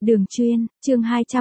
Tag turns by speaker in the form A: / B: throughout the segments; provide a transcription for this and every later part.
A: Đường chuyên, chương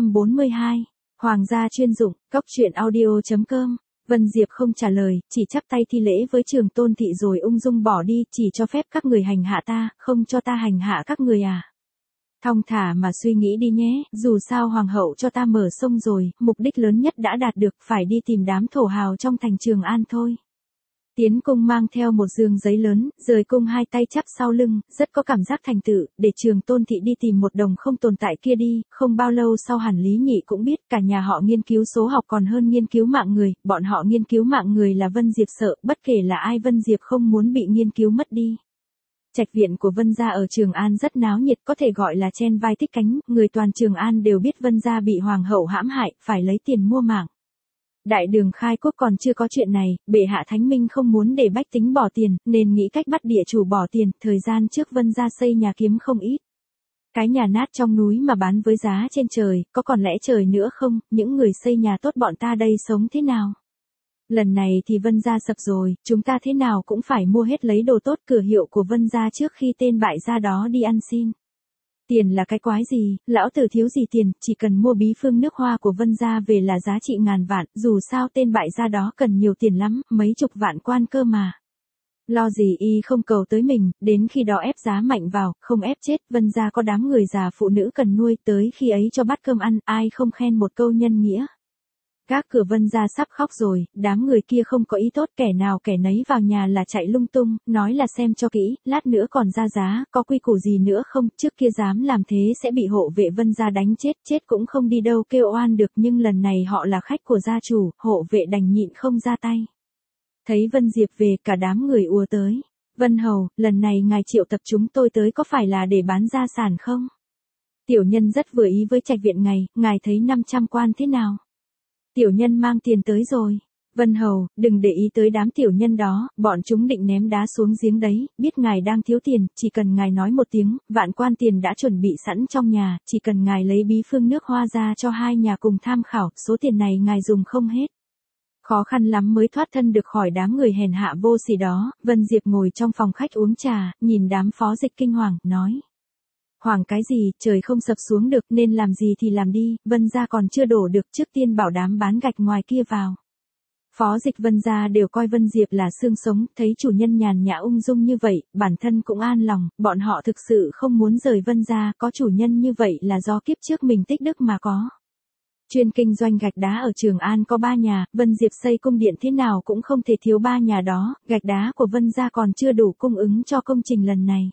A: 242. Hoàng gia chuyên dụng, cóc truyện audio.com. Vân Diệp không trả lời, chỉ chắp tay thi lễ với Trường Tôn thị rồi ung dung bỏ đi, chỉ cho phép các người hành hạ ta, không cho ta hành hạ các người à. Thong thả mà suy nghĩ đi nhé, dù sao hoàng hậu cho ta mở sông rồi, mục đích lớn nhất đã đạt được, phải đi tìm đám thổ hào trong thành Trường An thôi. Tiến cung mang theo một giường giấy lớn, rời cung hai tay chắp sau lưng, rất có cảm giác thành tựu, để Trường Tôn thị đi tìm một đồng không tồn tại kia đi, không bao lâu sau hẳn Lý Nhị cũng biết cả nhà họ nghiên cứu số học còn hơn nghiên cứu mạng người, bọn họ nghiên cứu mạng người là Vân Diệp sợ, bất kể là ai Vân Diệp không muốn bị nghiên cứu mất đi. Trạch viện của Vân gia ở Trường An rất náo nhiệt, có thể gọi là chen vai thích cánh, người toàn Trường An đều biết Vân gia bị hoàng hậu hãm hại, phải lấy tiền mua mạng. Đại đường khai quốc còn chưa có chuyện này, bệ hạ Thánh Minh không muốn để bách tính bỏ tiền, nên nghĩ cách bắt địa chủ bỏ tiền, thời gian trước Vân gia xây nhà kiếm không ít. Cái nhà nát trong núi mà bán với giá trên trời, có còn lẽ trời nữa không, những người xây nhà tốt bọn ta đây sống thế nào? Lần này thì Vân gia sập rồi, chúng ta thế nào cũng phải mua hết lấy đồ tốt cửa hiệu của Vân gia trước khi tên bại gia đó đi ăn xin. Tiền là cái quái gì, lão tử thiếu gì tiền, chỉ cần mua bí phương nước hoa của Vân gia về là giá trị ngàn vạn, dù sao tên bại gia đó cần nhiều tiền lắm, mấy chục vạn quan cơ mà. Lo gì y không cầu tới mình, đến khi đó ép giá mạnh vào, không ép chết, Vân gia có đám người già phụ nữ cần nuôi, tới khi ấy cho bát cơm ăn, ai không khen một câu nhân nghĩa. Các cửa Vân gia sắp khóc rồi, đám người kia không có ý tốt, kẻ nào kẻ nấy vào nhà là chạy lung tung, nói là xem cho kỹ, lát nữa còn ra giá, có quy củ gì nữa không, trước kia dám làm thế sẽ bị hộ vệ Vân gia đánh chết, chết cũng không đi đâu kêu oan được, nhưng lần này họ là khách của gia chủ, hộ vệ đành nhịn không ra tay. Thấy Vân Diệp về, cả đám người ùa tới. Vân Hầu, lần này ngài triệu tập chúng tôi tới có phải là để bán gia sản không? Tiểu nhân rất vừa ý với trạch viện ngài thấy 500 quan thế nào? Tiểu nhân mang tiền tới rồi. Vân Hầu, đừng để ý tới đám tiểu nhân đó, bọn chúng định ném đá xuống giếng đấy, biết ngài đang thiếu tiền, chỉ cần ngài nói một tiếng, vạn quan tiền đã chuẩn bị sẵn trong nhà, chỉ cần ngài lấy bí phương nước hoa ra cho hai nhà cùng tham khảo, số tiền này ngài dùng không hết. Khó khăn lắm mới thoát thân được khỏi đám người hèn hạ vô sỉ đó, Vân Diệp ngồi trong phòng khách uống trà, nhìn đám phó dịch kinh hoàng, nói. Hoàng cái gì, trời không sập xuống được nên làm gì thì làm đi, Vân gia còn chưa đổ được, trước tiên bảo đám bán gạch ngoài kia vào. Phó dịch Vân gia đều coi Vân Diệp là xương sống, thấy chủ nhân nhàn nhã ung dung như vậy, bản thân cũng an lòng, bọn họ thực sự không muốn rời Vân gia, có chủ nhân như vậy là do kiếp trước mình tích đức mà có. Chuyên kinh doanh gạch đá ở Trường An có 3 nhà, Vân Diệp xây cung điện thế nào cũng không thể thiếu 3 nhà đó, gạch đá của Vân gia còn chưa đủ cung ứng cho công trình lần này.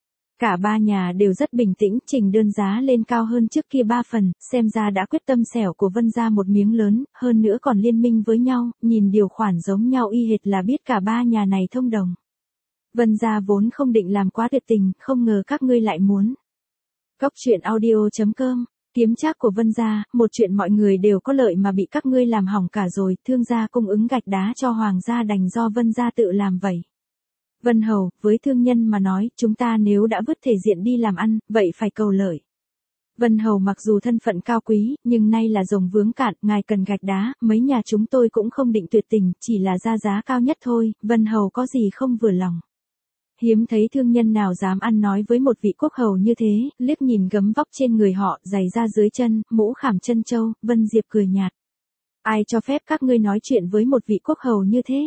A: Cả 3 nhà đều rất bình tĩnh, trình đơn giá lên cao hơn trước kia 3 phần, xem ra đã quyết tâm xẻo của Vân gia một miếng lớn, hơn nữa còn liên minh với nhau, nhìn điều khoản giống nhau y hệt là biết cả 3 nhà này thông đồng. Vân gia vốn không định làm quá tuyệt tình, không ngờ các ngươi lại muốn. Cóc truyện audio.com. Kiếm trác của Vân gia, một chuyện mọi người đều có lợi mà bị các ngươi làm hỏng cả rồi, thương gia cung ứng gạch đá cho hoàng gia đành do Vân gia tự làm vậy. Vân Hầu, với thương nhân mà nói, chúng ta nếu đã vứt thể diện đi làm ăn, vậy phải cầu lợi. Vân Hầu mặc dù thân phận cao quý, nhưng nay là rồng vướng cạn, ngài cần gạch đá, mấy nhà chúng tôi cũng không định tuyệt tình, chỉ là ra giá cao nhất thôi, Vân Hầu có gì không vừa lòng. Hiếm thấy thương nhân nào dám ăn nói với một vị quốc hầu như thế, liếc nhìn gấm vóc trên người họ, giày da dưới chân, mũ khảm chân châu, Vân Diệp cười nhạt. Ai cho phép các ngươi nói chuyện với một vị quốc hầu như thế?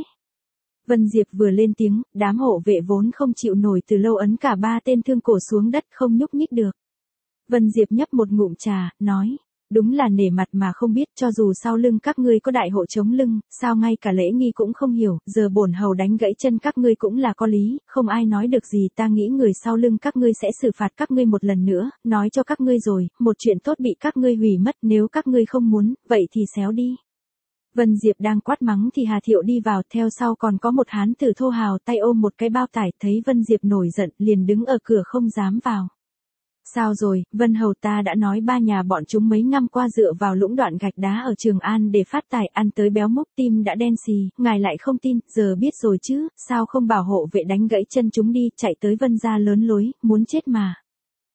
A: Vân Diệp vừa lên tiếng, đám hộ vệ vốn không chịu nổi từ lâu ấn cả 3 tên thương cổ xuống đất không nhúc nhích được. Vân Diệp nhấp một ngụm trà, nói. Đúng là nể mặt mà không biết, cho dù sau lưng các ngươi có đại hộ chống lưng, sao ngay cả lễ nghi cũng không hiểu, giờ bổn hầu đánh gãy chân các ngươi cũng là có lý, không ai nói được gì, ta nghĩ người sau lưng các ngươi sẽ xử phạt các ngươi một lần nữa, nói cho các ngươi rồi, một chuyện tốt bị các ngươi hủy mất, nếu các ngươi không muốn, vậy thì xéo đi. Vân Diệp đang quát mắng thì Hà Thiệu đi vào, theo sau còn có một hán tử thô hào tay ôm một cái bao tải, thấy Vân Diệp nổi giận, liền đứng ở cửa không dám vào. Sao rồi, Vân Hầu, ta đã nói 3 nhà bọn chúng mấy năm qua dựa vào lũng đoạn gạch đá ở Trường An để phát tài, ăn tới béo mốc, tim đã đen xì, ngài lại không tin, giờ biết rồi chứ, sao không bảo hộ vệ đánh gãy chân chúng đi, chạy tới Vân gia lớn lối, muốn chết mà.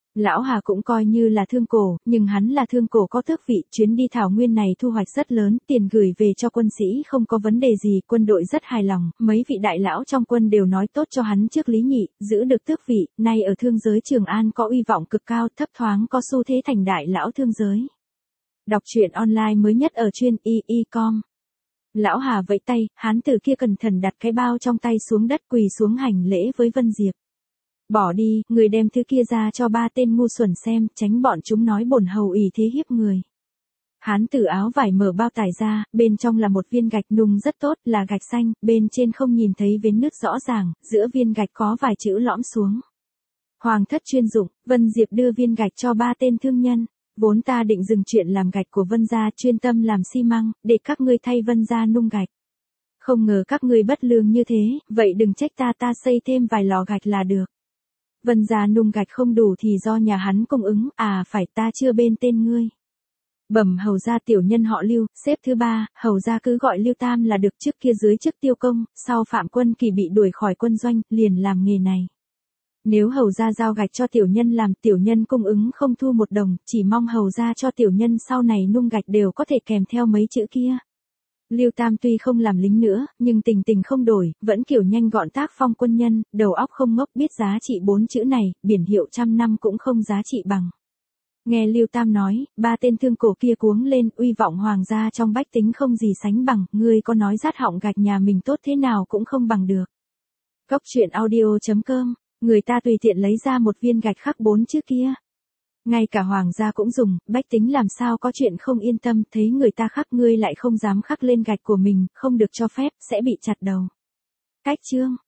A: Lão Hà cũng coi như là thương cổ, nhưng hắn là thương cổ có tước vị, chuyến đi thảo nguyên này thu hoạch rất lớn, tiền gửi về cho quân sĩ không có vấn đề gì, quân đội rất hài lòng, mấy vị đại lão trong quân đều nói tốt cho hắn trước Lý Nhị, giữ được tước vị, nay ở thương giới Trường An có uy vọng cực cao, thấp thoáng có xu thế thành đại lão thương giới. Đọc truyện online mới nhất ở chuyên y.com. Lão Hà vẫy tay, hán tử kia cẩn thận đặt cái bao trong tay xuống đất quỳ xuống hành lễ với Vân Diệp. Bỏ đi, người đem thứ kia ra cho ba tên ngu xuẩn xem, tránh bọn chúng nói bổn hầu ỷ thế hiếp người. Hán tử áo vải mở bao tải ra, bên trong là một viên gạch nung rất tốt, là gạch xanh, bên trên không nhìn thấy vết nứt rõ ràng, giữa viên gạch có vài chữ lõm xuống. Hoàng thất chuyên dụng, Vân Diệp đưa viên gạch cho ba tên thương nhân. Vốn ta định dừng chuyện làm gạch của Vân gia, chuyên tâm làm xi măng, để các ngươi thay Vân gia nung gạch. Không ngờ các ngươi bất lương như thế, vậy đừng trách ta xây thêm vài lò gạch là được. Vân gia nung gạch không đủ thì do nhà hắn cung ứng, phải ta chưa bên tên ngươi. Bẩm hầu gia tiểu nhân họ Lưu, xếp thứ 3, hầu gia cứ gọi Lưu Tam là được, trước kia dưới chức tiêu công, sau Phạm Quân Kỳ bị đuổi khỏi quân doanh, liền làm nghề này. Nếu hầu gia giao gạch cho tiểu nhân làm, tiểu nhân cung ứng không thu một đồng, chỉ mong hầu gia cho tiểu nhân sau này nung gạch đều có thể kèm theo mấy chữ kia. Lưu Tam tuy không làm lính nữa, nhưng tình không đổi, vẫn kiểu nhanh gọn tác phong quân nhân, đầu óc không ngốc, biết giá trị 4 chữ này, biển hiệu 100 năm cũng không giá trị bằng. Nghe Lưu Tam nói, ba tên thương cổ kia cuống lên, uy vọng hoàng gia trong bách tính không gì sánh bằng, ngươi có nói rát họng gạch nhà mình tốt thế nào cũng không bằng được. Góc truyện audio.com, người ta tùy tiện lấy ra một viên gạch khắc 4 chữ kia. Ngay cả hoàng gia cũng dùng, bách tính làm sao có chuyện không yên tâm, thấy người ta khắc ngươi lại không dám khắc lên gạch của mình, không được cho phép, sẽ bị chặt đầu. Cách chương